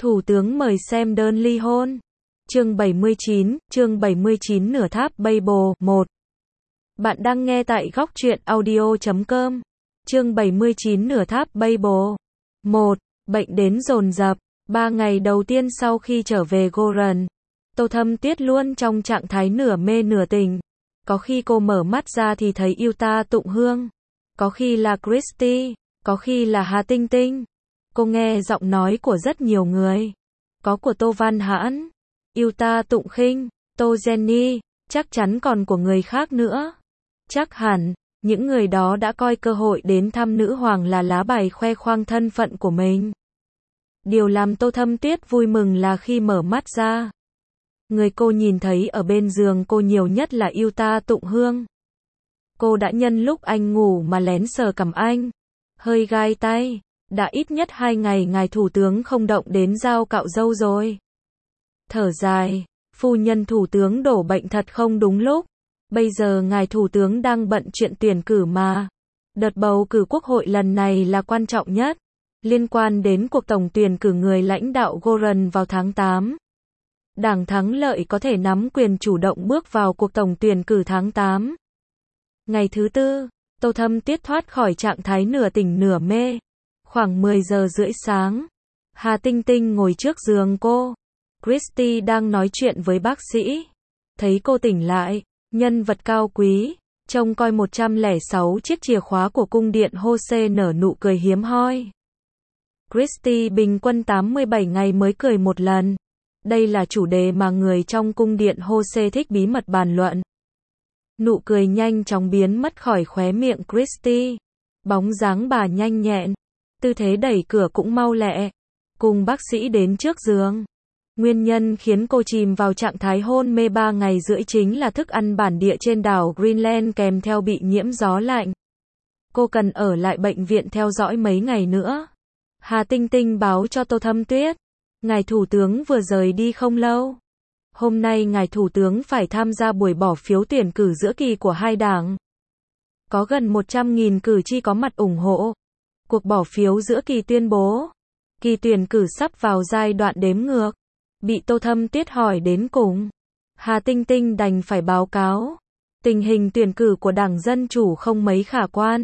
Thủ tướng mời xem đơn ly hôn. Chương 79 Nửa tháp Bible 1. Bạn đang nghe tại góc truyện audio.com. Chương 79 Nửa tháp Bible 1. Bệnh đến dồn dập. 3 ngày đầu tiên sau khi trở về Goran, Tô Thâm Tuyết luôn trong trạng thái nửa mê nửa tỉnh. Có khi cô mở mắt ra thì thấy Yuta Tụng Hương, có khi là Christy, có khi là Hà Tinh Tinh. Cô nghe giọng nói của rất nhiều người. Có của Tô Văn Hãn, Yuta Tụng Khinh, Tô Jenny, chắc chắn còn của người khác nữa. Chắc hẳn, những người đó đã coi cơ hội đến thăm nữ hoàng là lá bài khoe khoang thân phận của mình. Điều làm Tô Thâm Tuyết vui mừng là khi mở mắt ra, người cô nhìn thấy ở bên giường cô nhiều nhất là Yuta Tụng Hương. Cô đã nhân lúc anh ngủ mà lén sờ cằm anh, hơi gai tay. Đã ít nhất 2 ngày ngài thủ tướng không động đến dao cạo râu rồi. Thở dài, phu nhân thủ tướng đổ bệnh thật không đúng lúc. Bây giờ ngài thủ tướng đang bận chuyện tuyển cử mà. Đợt bầu cử quốc hội lần này là quan trọng nhất, liên quan đến cuộc tổng tuyển cử người lãnh đạo Goran vào tháng 8. Đảng thắng lợi có thể nắm quyền chủ động bước vào cuộc tổng tuyển cử tháng 8. Ngày thứ tư, Tô Thâm Tuyết thoát khỏi trạng thái nửa tỉnh nửa mê. Khoảng 10 giờ rưỡi sáng, Hà Tinh Tinh ngồi trước giường cô. Christy đang nói chuyện với bác sĩ. Thấy cô tỉnh lại, nhân vật cao quý, trông coi 106 chiếc chìa khóa của cung điện Hose nở nụ cười hiếm hoi. Christy bình quân 87 ngày mới cười một lần. Đây là chủ đề mà người trong cung điện Hose thích bí mật bàn luận. Nụ cười nhanh chóng biến mất khỏi khóe miệng Christy. Bóng dáng bà nhanh nhẹn, tư thế đẩy cửa cũng mau lẹ, cùng bác sĩ đến trước giường. Nguyên nhân khiến cô chìm vào trạng thái hôn mê 3 ngày rưỡi chính là thức ăn bản địa trên đảo Greenland kèm theo bị nhiễm gió lạnh. Cô cần ở lại bệnh viện theo dõi mấy ngày nữa. Hà Tinh Tinh báo cho Tô Thâm Tuyết, ngài thủ tướng vừa rời đi không lâu. Hôm nay ngài thủ tướng phải tham gia buổi bỏ phiếu tuyển cử giữa kỳ của hai đảng. Có gần 100.000 cử tri có mặt ủng hộ. Cuộc bỏ phiếu giữa kỳ tuyên bố, kỳ tuyển cử sắp vào giai đoạn đếm ngược. Bị Tô Thâm Tuyết hỏi đến cùng, Hà Tinh Tinh đành phải báo cáo, tình hình tuyển cử của Đảng Dân Chủ không mấy khả quan.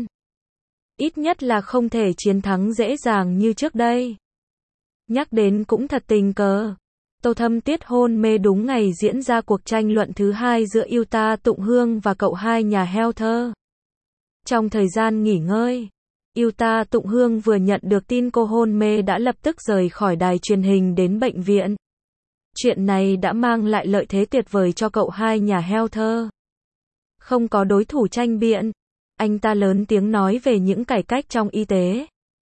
Ít nhất là không thể chiến thắng dễ dàng như trước đây. Nhắc đến cũng thật tình cờ, Tô Thâm Tuyết hôn mê đúng ngày diễn ra cuộc tranh luận thứ hai giữa Yuta Tụng Hương và cậu hai nhà Heather. Trong thời gian nghỉ ngơi, Yuta Tụng Hương vừa nhận được tin cô hôn mê đã lập tức rời khỏi đài truyền hình đến bệnh viện. Chuyện này đã mang lại lợi thế tuyệt vời cho cậu hai nhà Heather. Không có đối thủ tranh biện, anh ta lớn tiếng nói về những cải cách trong y tế.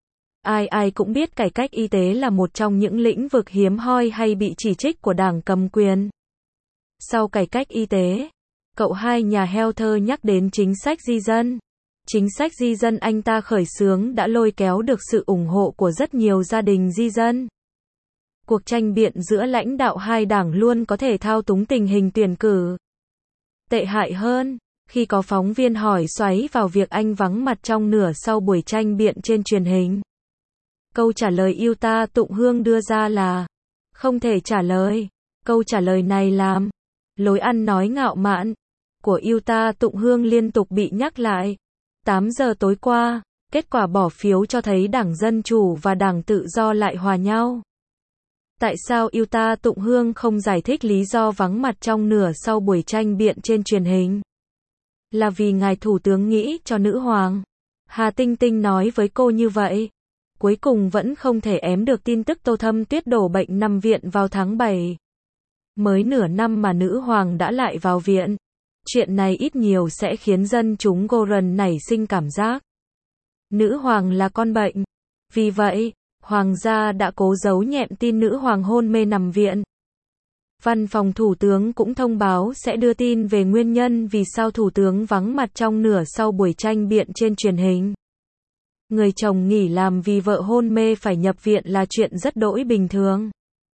Ai cũng biết cải cách y tế là một trong những lĩnh vực hiếm hoi hay bị chỉ trích của đảng cầm quyền. Sau cải cách y tế, cậu hai nhà Heather nhắc đến chính sách di dân. Chính sách di dân anh ta khởi xướng đã lôi kéo được sự ủng hộ của rất nhiều gia đình di dân. Cuộc tranh biện giữa lãnh đạo hai đảng luôn có thể thao túng tình hình tuyển cử. Tệ hại hơn, khi có phóng viên hỏi xoáy vào việc anh vắng mặt trong nửa sau buổi tranh biện trên truyền hình. Câu trả lời Yuta Tụng Hương đưa ra là không thể trả lời. Câu trả lời này làm lối ăn nói ngạo mạn của Yuta Tụng Hương liên tục bị nhắc lại. 8 giờ tối qua, kết quả bỏ phiếu cho thấy Đảng Dân Chủ và Đảng Tự Do lại hòa nhau. Tại sao Yuta Tụng Hương không giải thích lý do vắng mặt trong nửa sau buổi tranh biện trên truyền hình? Là vì ngài thủ tướng nghĩ cho nữ hoàng. Hà Tinh Tinh nói với cô như vậy. Cuối cùng vẫn không thể ém được tin tức Tô Thâm Tuyết đổ bệnh nằm viện vào tháng 7. Mới nửa năm mà nữ hoàng đã lại vào viện. Chuyện này ít nhiều sẽ khiến dân chúng Goran nảy sinh cảm giác nữ hoàng là con bệnh. Vì vậy, hoàng gia đã cố giấu nhẹm tin nữ hoàng hôn mê nằm viện. Văn phòng thủ tướng cũng thông báo sẽ đưa tin về nguyên nhân vì sao thủ tướng vắng mặt trong nửa sau buổi tranh biện trên truyền hình. Người chồng nghỉ làm vì vợ hôn mê phải nhập viện là chuyện rất đỗi bình thường.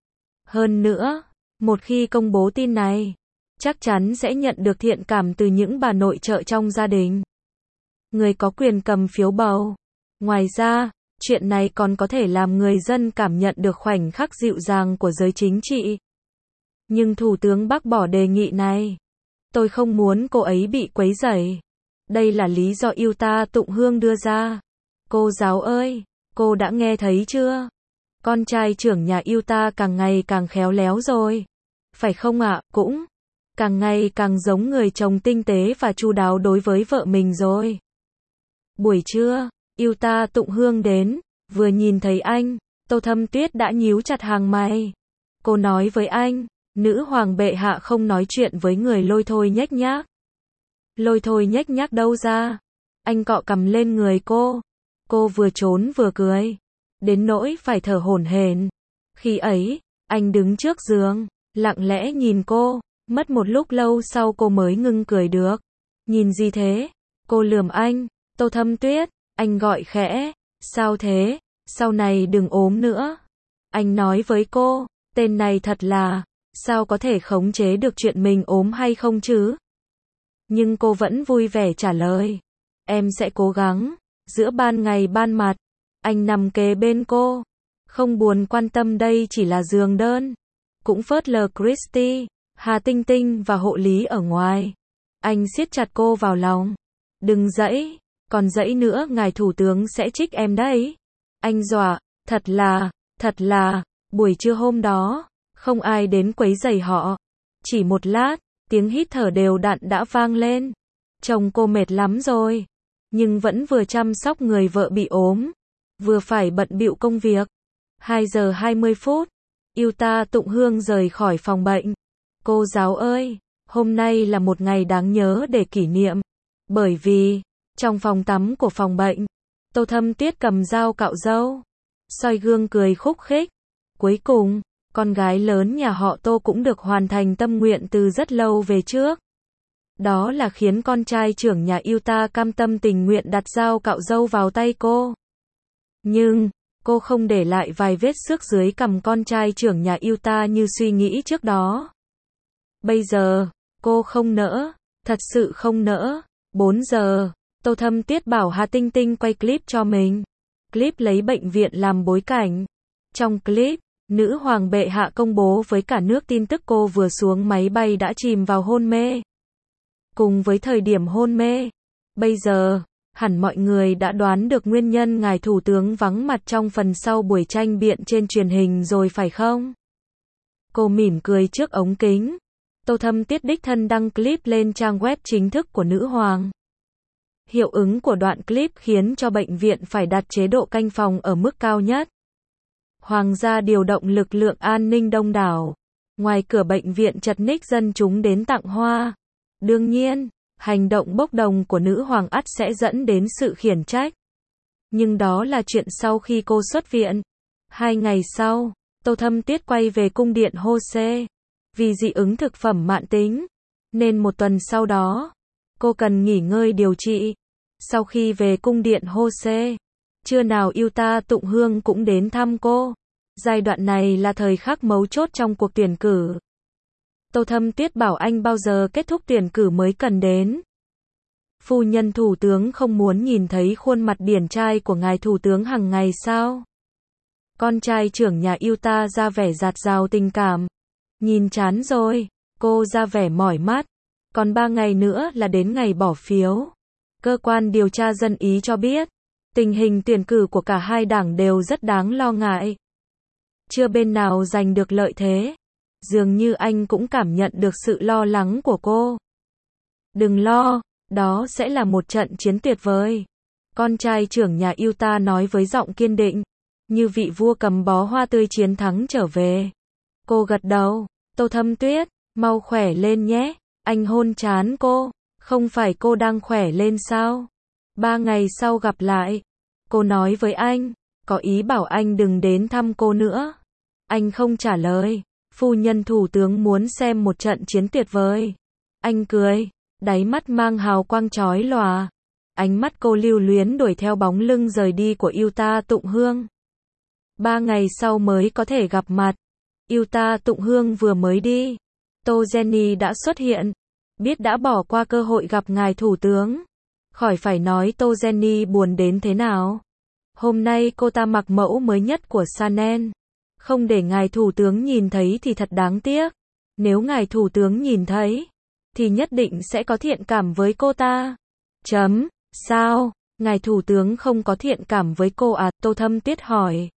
Hơn nữa, một khi công bố tin này, chắc chắn sẽ nhận được thiện cảm từ những bà nội trợ trong gia đình. Người có quyền cầm phiếu bầu. Ngoài ra, Chuyện này còn có thể làm người dân cảm nhận được khoảnh khắc dịu dàng của giới chính trị. Nhưng Thủ tướng bác bỏ đề nghị này. Tôi không muốn cô ấy bị quấy rầy. Đây là lý do Yuta Tụng Hương đưa ra. Cô giáo ơi, cô đã nghe thấy chưa? Con trai trưởng nhà Yuta càng ngày càng khéo léo rồi. Phải không ạ? Cũng càng ngày càng giống người chồng tinh tế và chu đáo đối với vợ mình rồi. Buổi trưa, Yuta Tụng Hương đến, vừa nhìn thấy anh, Tô Thâm Tuyết đã nhíu chặt hàng mày. Cô nói với anh, nữ hoàng bệ hạ không nói chuyện với người lôi thôi nhếch nhác. Lôi thôi nhếch nhác đâu ra? Anh cọ cằm lên người cô. Cô vừa trốn vừa cười, đến nỗi phải thở hổn hển. Khi ấy, anh đứng trước giường, lặng lẽ nhìn cô, mất một lúc lâu sau cô mới ngưng cười được. Nhìn gì thế? Cô lườm anh. Tô Thâm Tuyết, anh gọi khẽ, sao thế? Sau này đừng ốm nữa. Anh nói với cô, tên này thật là, sao có thể khống chế được chuyện mình ốm hay không chứ? Nhưng cô vẫn vui vẻ trả lời, em sẽ cố gắng. Giữa ban ngày ban mặt, anh nằm kế bên cô, không buồn quan tâm đây chỉ là giường đơn. Cũng phớt lờ Christy, Hà Tinh Tinh và hộ lý ở ngoài. Anh siết chặt cô vào lòng. Đừng dãy, còn dãy nữa ngài thủ tướng sẽ trích em đấy. Anh dọa, thật là, buổi trưa hôm đó, không ai đến quấy rầy họ. Chỉ một lát, tiếng hít thở đều đặn đã vang lên. Chồng cô mệt lắm rồi, nhưng vẫn vừa chăm sóc người vợ bị ốm, vừa phải bận bịu công việc. 2 giờ 20 phút, Yuta Tụng Hương rời khỏi phòng bệnh. Cô giáo ơi, hôm nay là một ngày đáng nhớ để kỷ niệm. Bởi vì, trong phòng tắm của phòng bệnh, Tô Thâm Tuyết cầm dao cạo râu, soi gương cười khúc khích. Cuối cùng, con gái lớn nhà họ Tô cũng được hoàn thành tâm nguyện từ rất lâu về trước. Đó là khiến con trai trưởng nhà Yuta cam tâm tình nguyện đặt dao cạo râu vào tay cô. Nhưng, cô không để lại vài vết xước dưới cằm con trai trưởng nhà Yuta như suy nghĩ trước đó. Bây giờ, cô không nỡ, thật sự không nỡ. 4 giờ, Tô Thâm Tuyết bảo Hà Tinh Tinh quay clip cho mình. Clip lấy bệnh viện làm bối cảnh. Trong clip, nữ hoàng bệ hạ công bố với cả nước tin tức cô vừa xuống máy bay đã chìm vào hôn mê. Cùng với thời điểm hôn mê, bây giờ, hẳn mọi người đã đoán được nguyên nhân ngài thủ tướng vắng mặt trong phần sau buổi tranh biện trên truyền hình rồi phải không? Cô mỉm cười trước ống kính. Tô Thâm Tuyết đích thân đăng clip lên trang web chính thức của nữ hoàng. Hiệu ứng của đoạn clip khiến cho bệnh viện phải đặt chế độ canh phòng ở mức cao nhất. Hoàng gia điều động lực lượng an ninh đông đảo. Ngoài cửa bệnh viện chật ních dân chúng đến tặng hoa. Đương nhiên, hành động bốc đồng của nữ hoàng ắt sẽ dẫn đến sự khiển trách. Nhưng đó là chuyện sau khi cô xuất viện. 2 ngày sau, Tô Thâm Tuyết quay về cung điện Hose. Vì dị ứng thực phẩm mãn tính, nên một tuần sau đó, cô cần nghỉ ngơi điều trị. Sau khi về cung điện Hose, trưa nào Yuta Tụng Hương cũng đến thăm cô. Giai đoạn này là thời khắc mấu chốt trong cuộc tuyển cử. Tô Thâm Tuyết bảo anh bao giờ kết thúc tuyển cử mới cần đến. Phu nhân thủ tướng không muốn nhìn thấy khuôn mặt điển trai của ngài thủ tướng hàng ngày sao? Con trai trưởng nhà Yuta ra vẻ dạt dào tình cảm. Nhìn chán rồi, cô ra vẻ mỏi mắt. Còn 3 ngày nữa là đến ngày bỏ phiếu. Cơ quan điều tra dân Ý cho biết, tình hình tuyển cử của cả hai đảng đều rất đáng lo ngại. Chưa bên nào giành được lợi thế. Dường như anh cũng cảm nhận được sự lo lắng của cô. Đừng lo, đó sẽ là một trận chiến tuyệt vời. Con trai trưởng nhà Yuta nói với giọng kiên định, như vị vua cầm bó hoa tươi chiến thắng trở về. Cô gật đầu. Tô Thâm Tuyết, mau khỏe lên nhé. Anh hôn trán cô. Không phải cô đang khỏe lên sao? 3 ngày sau gặp lại. Cô nói với anh, có ý bảo anh đừng đến thăm cô nữa. Anh không trả lời. Phu nhân thủ tướng muốn xem một trận chiến tuyệt vời. Anh cười, đáy mắt mang hào quang chói lòa. Ánh mắt cô lưu luyến đuổi theo bóng lưng rời đi của Yuta Tụng Hương. 3 ngày sau mới có thể gặp mặt. Yuta Tụng Hương vừa mới đi. Tô Jenny đã xuất hiện. Biết đã bỏ qua cơ hội gặp ngài thủ tướng. Khỏi phải nói Tô Jenny buồn đến thế nào. Hôm nay cô ta mặc mẫu mới nhất của Chanel. Không để ngài thủ tướng nhìn thấy thì thật đáng tiếc. Nếu ngài thủ tướng nhìn thấy, thì nhất định sẽ có thiện cảm với cô ta. Sao? Ngài thủ tướng không có thiện cảm với cô à? Tô Thâm Tuyết hỏi.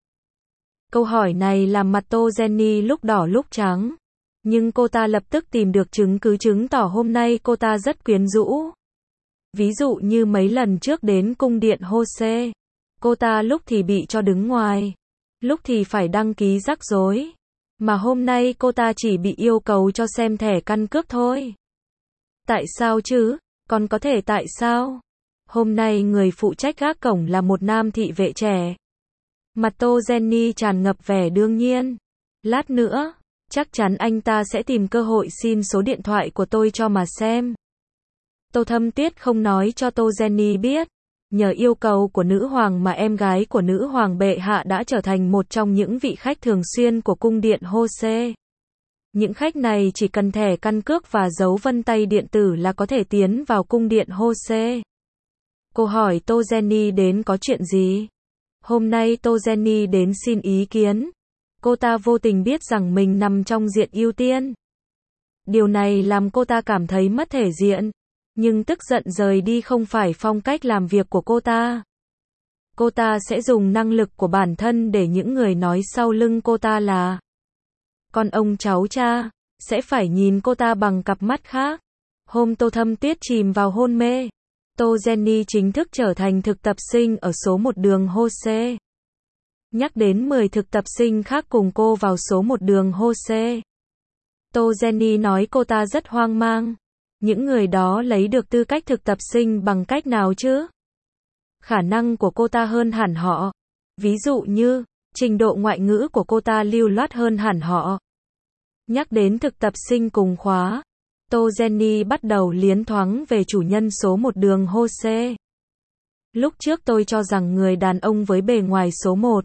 Câu hỏi này làm mặt Tô Jenny lúc đỏ lúc trắng. Nhưng cô ta lập tức tìm được chứng cứ chứng tỏ hôm nay cô ta rất quyến rũ. Ví dụ như mấy lần trước đến cung điện Jose. Cô ta lúc thì bị cho đứng ngoài. Lúc thì phải đăng ký rắc rối. Mà hôm nay cô ta chỉ bị yêu cầu cho xem thẻ căn cước thôi. Tại sao chứ? Còn có thể tại sao? Hôm nay người phụ trách gác cổng là một nam thị vệ trẻ. Mặt Tô Jenny tràn ngập vẻ đương nhiên. Lát nữa, chắc chắn anh ta sẽ tìm cơ hội xin số điện thoại của tôi cho mà xem. Tô Thâm Tuyết không nói cho Tô Jenny biết. Nhờ yêu cầu của nữ hoàng mà em gái của nữ hoàng bệ hạ đã trở thành một trong những vị khách thường xuyên của cung điện Jose. Những khách này chỉ cần thẻ căn cước và dấu vân tay điện tử là có thể tiến vào cung điện Jose. Cô hỏi Tô Jenny đến có chuyện gì? Hôm nay Tô Jenny đến xin ý kiến. Cô ta vô tình biết rằng mình nằm trong diện ưu tiên. Điều này làm cô ta cảm thấy mất thể diện. Nhưng tức giận rời đi không phải phong cách làm việc của cô ta. Cô ta sẽ dùng năng lực của bản thân để những người nói sau lưng cô ta là con ông cháu cha, sẽ phải nhìn cô ta bằng cặp mắt khác. Hôm Tô Thâm Tuyết chìm vào hôn mê, Tô Jenny chính thức trở thành thực tập sinh ở số 1 đường Jose. Nhắc đến 10 thực tập sinh khác cùng cô vào số 1 đường Jose. Tô Jenny nói cô ta rất hoang mang. Những người đó lấy được tư cách thực tập sinh bằng cách nào chứ? Khả năng của cô ta hơn hẳn họ. Ví dụ như, trình độ ngoại ngữ của cô ta lưu loát hơn hẳn họ. Nhắc đến thực tập sinh cùng khóa, Tô Jenny bắt đầu liến thoáng về chủ nhân số 1 đường Jose. Lúc trước tôi cho rằng người đàn ông với bề ngoài số 1,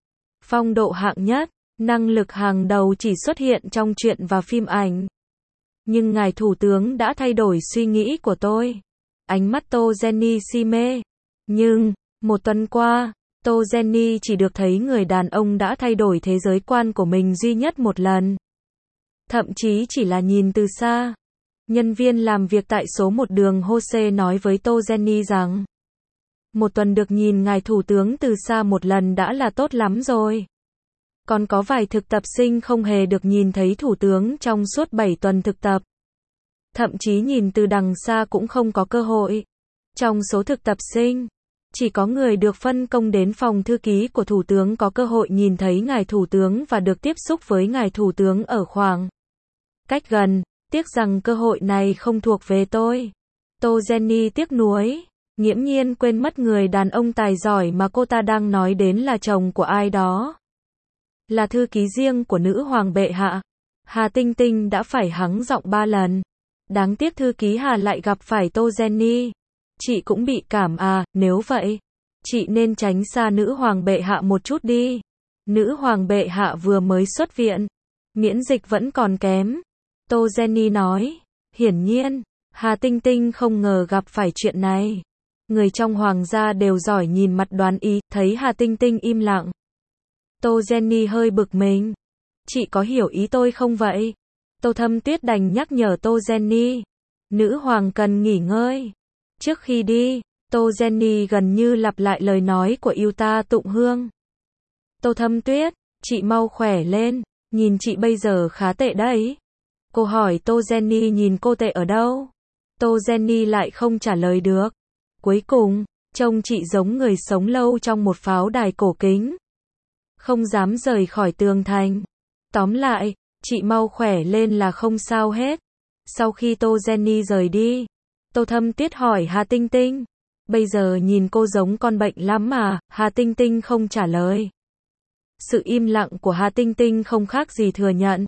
phong độ hạng nhất, năng lực hàng đầu chỉ xuất hiện trong truyện và phim ảnh. Nhưng ngài thủ tướng đã thay đổi suy nghĩ của tôi. Ánh mắt Tô Jenny si mê. Nhưng, một tuần qua, Tô Jenny chỉ được thấy người đàn ông đã thay đổi thế giới quan của mình duy nhất một lần. Thậm chí chỉ là nhìn từ xa. Nhân viên làm việc tại số 1 đường Jose nói với Tô Jenny rằng, một tuần được nhìn ngài thủ tướng từ xa một lần đã là tốt lắm rồi. Còn có vài thực tập sinh không hề được nhìn thấy thủ tướng trong suốt 7 tuần thực tập. Thậm chí nhìn từ đằng xa cũng không có cơ hội. Trong số thực tập sinh, chỉ có người được phân công đến phòng thư ký của thủ tướng có cơ hội nhìn thấy ngài thủ tướng và được tiếp xúc với ngài thủ tướng ở khoảng cách gần. Tiếc rằng cơ hội này không thuộc về tôi. Tô Jenny tiếc nuối, nghiễm nhiên quên mất người đàn ông tài giỏi mà cô ta đang nói đến là chồng của ai đó. Là thư ký riêng của nữ hoàng bệ hạ. Hà Tinh Tinh đã phải hắng giọng 3 lần. Đáng tiếc thư ký Hà lại gặp phải Tô Jenny. Chị cũng bị cảm à, nếu vậy, chị nên tránh xa nữ hoàng bệ hạ một chút đi. Nữ hoàng bệ hạ vừa mới xuất viện. Miễn dịch vẫn còn kém. Tô Jenny nói. Hiển nhiên, Hà Tinh Tinh không ngờ gặp phải chuyện này. Người trong hoàng gia đều giỏi nhìn mặt đoán ý, thấy Hà Tinh Tinh im lặng. Tô Jenny hơi bực mình. Chị có hiểu ý tôi không vậy? Tô Thâm Tuyết đành nhắc nhở Tô Jenny. Nữ hoàng cần nghỉ ngơi. Trước khi đi, Tô Jenny gần như lặp lại lời nói của yêu ta Tụng Hương. Tô Thâm Tuyết, chị mau khỏe lên, nhìn chị bây giờ khá tệ đấy. Cô hỏi Tô Jenny nhìn cô tệ ở đâu? Tô Jenny lại không trả lời được. Cuối cùng, trông chị giống người sống lâu trong một pháo đài cổ kính. Không dám rời khỏi tường thành. Tóm lại, chị mau khỏe lên là không sao hết. Sau khi Tô Jenny rời đi, Tô Thâm Tuyết hỏi Hà Tinh Tinh. Bây giờ nhìn cô giống con bệnh lắm mà, Hà Tinh Tinh không trả lời. Sự im lặng của Hà Tinh Tinh không khác gì thừa nhận.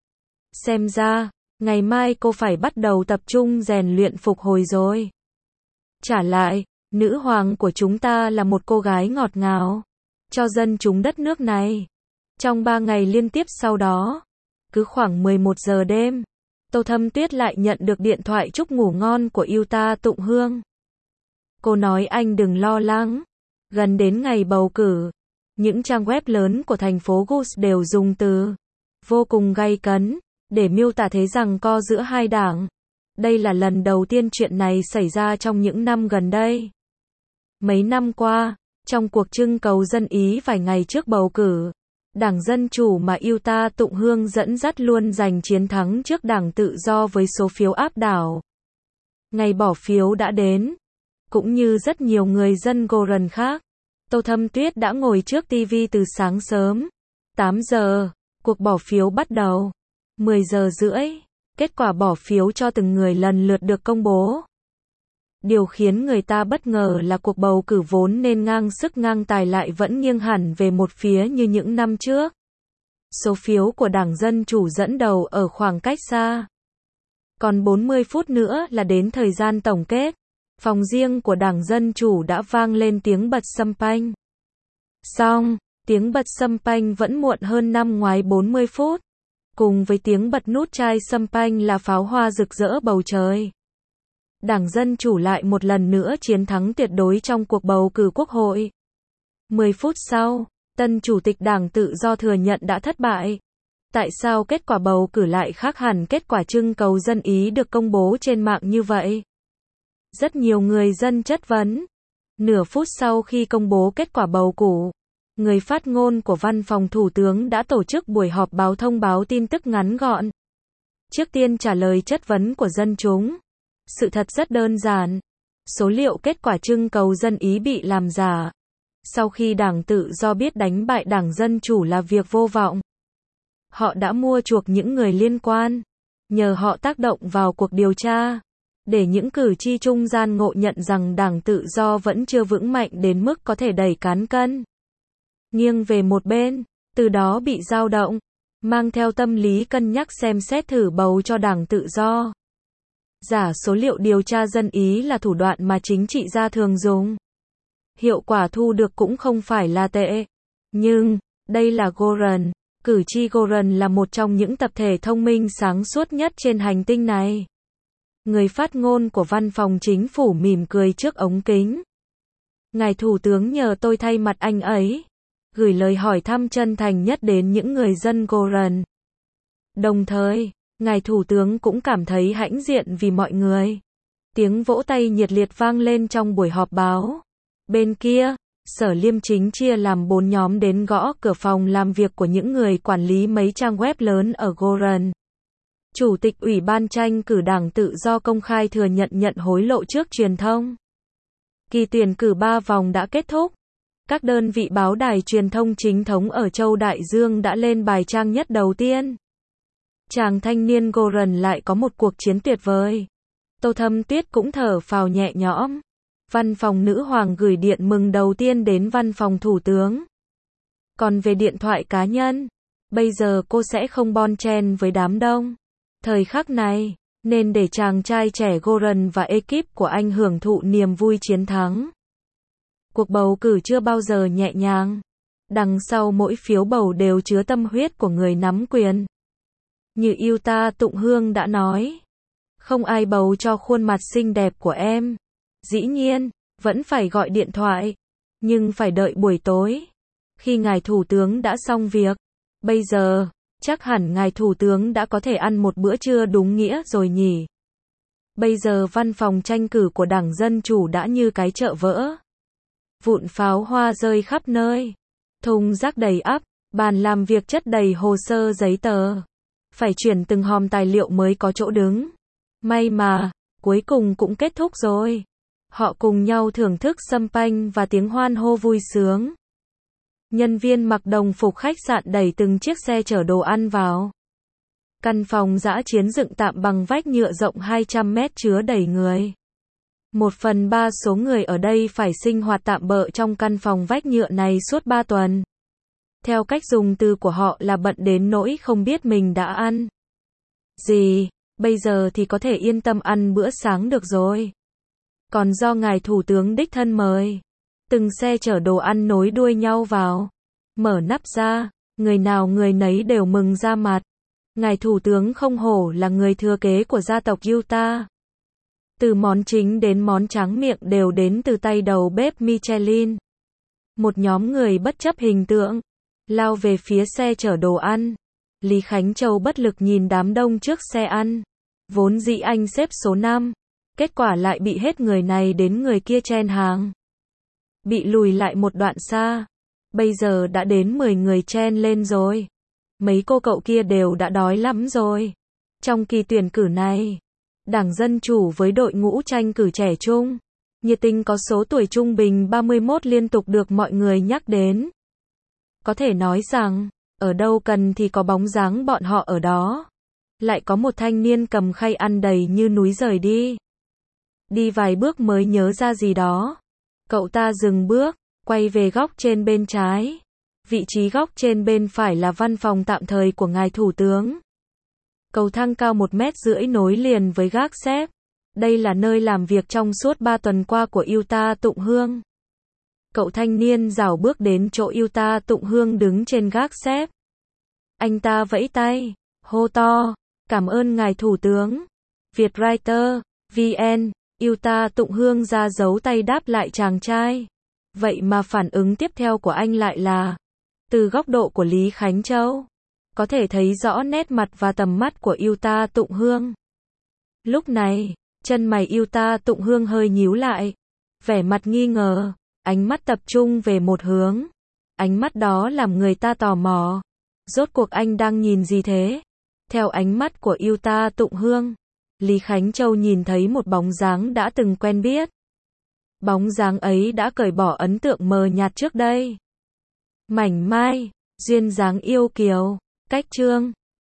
Xem ra, ngày mai cô phải bắt đầu tập trung rèn luyện phục hồi rồi. Trả lại, nữ hoàng của chúng ta là một cô gái ngọt ngào. Cho dân chúng đất nước này. Trong 3 ngày liên tiếp sau đó, cứ khoảng 11 giờ đêm, Tô Thâm Tuyết lại nhận được điện thoại chúc ngủ ngon của yêu ta Tụng Hương. Cô nói anh đừng lo lắng. Gần đến ngày bầu cử, những trang web lớn của thành phố Gus đều dùng từ vô cùng gay cấn để miêu tả thế giằng co giữa hai đảng. Đây là lần đầu tiên chuyện này xảy ra trong những năm gần đây. Mấy năm qua, trong cuộc trưng cầu dân Ý vài ngày trước bầu cử, Đảng Dân Chủ mà Utah Tụng Hương dẫn dắt luôn giành chiến thắng trước Đảng Tự Do với số phiếu áp đảo. Ngày bỏ phiếu đã đến. Cũng như rất nhiều người dân Goran khác, Tô Thâm Tuyết đã ngồi trước TV từ sáng sớm. 8 giờ, cuộc bỏ phiếu bắt đầu. 10 giờ rưỡi, kết quả bỏ phiếu cho từng người lần lượt được công bố. Điều khiến người ta bất ngờ là cuộc bầu cử vốn nên ngang sức ngang tài lại vẫn nghiêng hẳn về một phía như những năm trước. Số phiếu của Đảng Dân Chủ dẫn đầu ở khoảng cách xa. Còn 40 phút nữa là đến thời gian tổng kết. Phòng riêng của Đảng Dân Chủ đã vang lên tiếng bật champagne. Xong, tiếng bật champagne vẫn muộn hơn năm ngoái 40 phút. Cùng với tiếng bật nút chai champagne là pháo hoa rực rỡ bầu trời. Đảng Dân Chủ lại một lần nữa chiến thắng tuyệt đối trong cuộc bầu cử quốc hội. 10 phút sau, tân chủ tịch Đảng Tự Do thừa nhận đã thất bại. Tại sao kết quả bầu cử lại khác hẳn kết quả trưng cầu dân Ý được công bố trên mạng như vậy? Rất nhiều người dân chất vấn. Nửa phút sau khi công bố kết quả bầu cử, người phát ngôn của Văn phòng Thủ tướng đã tổ chức buổi họp báo thông báo tin tức ngắn gọn. Trước tiên trả lời chất vấn của dân chúng. Sự thật rất đơn giản. Số liệu kết quả trưng cầu dân Ý bị làm giả. Sau khi Đảng Tự Do biết đánh bại Đảng Dân Chủ là việc vô vọng, họ đã mua chuộc những người liên quan, nhờ họ tác động vào cuộc điều tra, để những cử tri trung gian ngộ nhận rằng Đảng Tự Do vẫn chưa vững mạnh đến mức có thể đẩy cán cân nghiêng về một bên, từ đó bị dao động, mang theo tâm lý cân nhắc xem xét thử bầu cho Đảng Tự Do. Giả số liệu điều tra dân Ý là thủ đoạn mà chính trị gia thường dùng. Hiệu quả thu được cũng không phải là tệ. Nhưng, đây là Goran. Cử tri Goran là một trong những tập thể thông minh sáng suốt nhất trên hành tinh này. Người phát ngôn của Văn phòng Chính phủ mỉm cười trước ống kính. Ngài Thủ tướng nhờ tôi thay mặt anh ấy, gửi lời hỏi thăm chân thành nhất đến những người dân Goran. Đồng thời, Ngài Thủ tướng cũng cảm thấy hãnh diện vì mọi người. Tiếng vỗ tay nhiệt liệt vang lên trong buổi họp báo. Bên kia, Sở Liêm Chính chia làm 4 nhóm đến gõ cửa phòng làm việc của những người quản lý mấy trang web lớn ở Goran. Chủ tịch Ủy ban tranh cử Đảng Tự Do công khai thừa nhận hối lộ trước truyền thông. Kỳ tuyển cử 3 vòng đã kết thúc. Các đơn vị báo đài truyền thông chính thống ở châu Đại Dương đã lên bài trang nhất đầu tiên. Chàng thanh niên Goran lại có một cuộc chiến tuyệt vời. Tô Thâm Tuyết cũng thở phào nhẹ nhõm. Văn phòng nữ hoàng gửi điện mừng đầu tiên đến văn phòng thủ tướng. Còn về điện thoại cá nhân, bây giờ cô sẽ không bon chen với đám đông. Thời khắc này, nên để chàng trai trẻ Goran và ekip của anh hưởng thụ niềm vui chiến thắng. Cuộc bầu cử chưa bao giờ nhẹ nhàng. Đằng sau mỗi phiếu bầu đều chứa tâm huyết của người nắm quyền. Như Utah Tụng Hương đã nói, không ai bầu cho khuôn mặt xinh đẹp của em. Dĩ nhiên, vẫn phải gọi điện thoại, nhưng phải đợi buổi tối, khi ngài thủ tướng đã xong việc. Bây giờ, chắc hẳn ngài thủ tướng đã có thể ăn một bữa trưa đúng nghĩa rồi nhỉ. Bây giờ văn phòng tranh cử của Đảng Dân Chủ đã như cái chợ vỡ. Vụn pháo hoa rơi khắp nơi. Thùng rác đầy ắp, bàn làm việc chất đầy hồ sơ giấy tờ. Phải chuyển từng hòm tài liệu mới có chỗ đứng. May mà, cuối cùng cũng kết thúc rồi. Họ cùng nhau thưởng thức champagne và tiếng hoan hô vui sướng. Nhân viên mặc đồng phục khách sạn đẩy từng chiếc xe chở đồ ăn vào. Căn phòng dã chiến dựng tạm bằng vách nhựa rộng 200 mét chứa đầy người. 1/3 số người ở đây phải sinh hoạt tạm bợ trong căn phòng vách nhựa này suốt 3 tuần. Theo cách dùng từ của họ là bận đến nỗi không biết mình đã ăn gì, bây giờ thì có thể yên tâm ăn bữa sáng được rồi. Còn do ngài thủ tướng đích thân mời, từng xe chở đồ ăn nối đuôi nhau vào. Mở nắp ra, người nào người nấy đều mừng ra mặt. Ngài thủ tướng không hổ là người thừa kế của gia tộc Utah. Từ món chính đến món tráng miệng đều đến từ tay đầu bếp Michelin. Một nhóm người bất chấp hình tượng, lao về phía xe chở đồ ăn. Lý Khánh Châu bất lực nhìn đám đông trước xe ăn. Vốn dĩ anh xếp số 5, kết quả lại bị hết người này đến người kia chen hàng. Bị lùi lại một đoạn xa. Bây giờ đã đến 10 người chen lên rồi. Mấy cô cậu kia đều đã đói lắm rồi. Trong kỳ tuyển cử này, Đảng Dân Chủ với đội ngũ tranh cử trẻ trung, nhiệt tình có số tuổi trung bình 31 liên tục được mọi người nhắc đến. Có thể nói rằng, ở đâu cần thì có bóng dáng bọn họ ở đó. Lại có một thanh niên cầm khay ăn đầy như núi rời đi. Đi vài bước mới nhớ ra gì đó. Cậu ta dừng bước, quay về góc trên bên trái. Vị trí góc trên bên phải là văn phòng tạm thời của ngài thủ tướng. Cầu thang cao 1,5 mét nối liền với gác xếp. Đây là nơi làm việc trong suốt 3 tuần qua của Yuta Tụng Hương. Cậu thanh niên rảo bước đến chỗ Yuta Tụng Hương đứng trên gác xếp. Anh ta vẫy tay, hô to, cảm ơn ngài thủ tướng. Vietwriter, VN, Yuta Tụng Hương ra dấu tay đáp lại chàng trai. Vậy mà phản ứng tiếp theo của anh lại là, từ góc độ của Lý Khánh Châu, có thể thấy rõ nét mặt và tầm mắt của Yuta Tụng Hương. Lúc này, chân mày Yuta Tụng Hương hơi nhíu lại, vẻ mặt nghi ngờ, ánh mắt tập trung về một hướng. Ánh mắt đó làm người ta tò mò. Rốt cuộc anh đang nhìn gì thế? Theo ánh mắt của Yuta Tụng Hương, Lý Khánh Châu nhìn thấy một bóng dáng đã từng quen biết. Bóng dáng ấy đã cởi bỏ ấn tượng mờ nhạt trước đây. Mảnh mai, duyên dáng yêu kiều, cách trương.